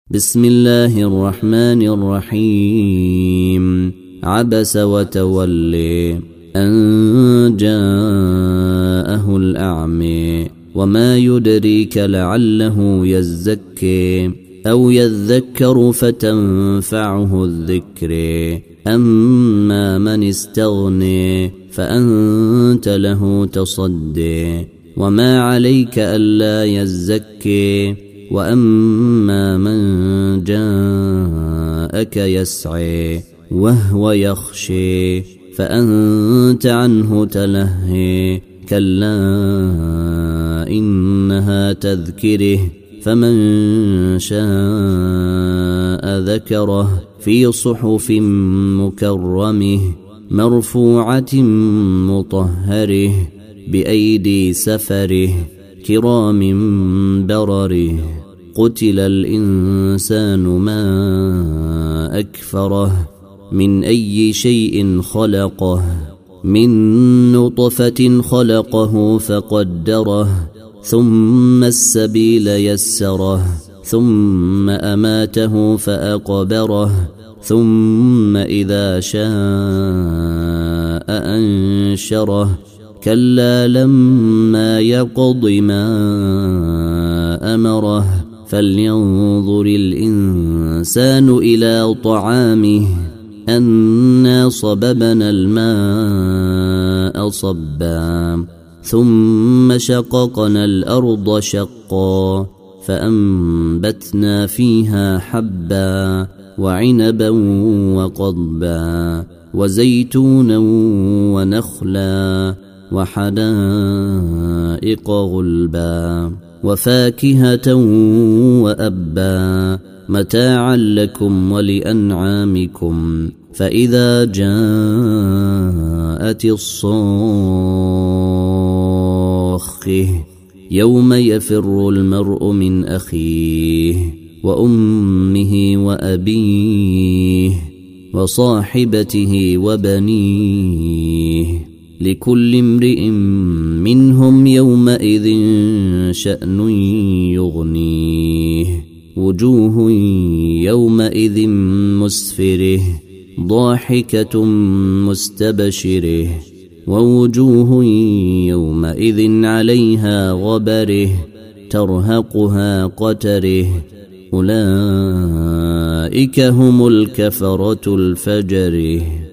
بسم الله الرحمن الرحيم. عبس وتولي أن جاءه الأعمى وما يدريك لعله يزكي أو يذكر فتنفعه الذكر أما من استغني فأنت له تصدي وما عليك ألا يزكي وأما من جاءك يسعي وهو يخشي فأنت عنه تلهي كلا إنها تذكره فمن شاء ذكره في صحف مكرمه مرفوعة مطهره بأيدي سفره كرام برره قتل الإنسان ما أكفره من أي شيء خلقه من نطفة خلقه فقدره ثم السبيل يسره ثم أماته فأقبره ثم إذا شاء أنشره كلا لما يقض ما أمره فلينظر الإنسان إلى طعامه أنا صببنا الماء صبا ثم شققنا الأرض شقا فأنبتنا فيها حبا وعنبا وقضبا وزيتونا ونخلا وحدائق غلبا وفاكهة وأبا متاعا لكم ولأنعامكم فإذا جاءت الصاخة يوم يفر المرء من أخيه وأمه وأبيه وصاحبته وبنيه لكل امرئ منهم يومئذ شأن يغنيه وجوه يومئذ مسفره ضاحكة مستبشره ووجوه يومئذ عليها غبره ترهقها قتره أولئك هم الكفرة الفجره.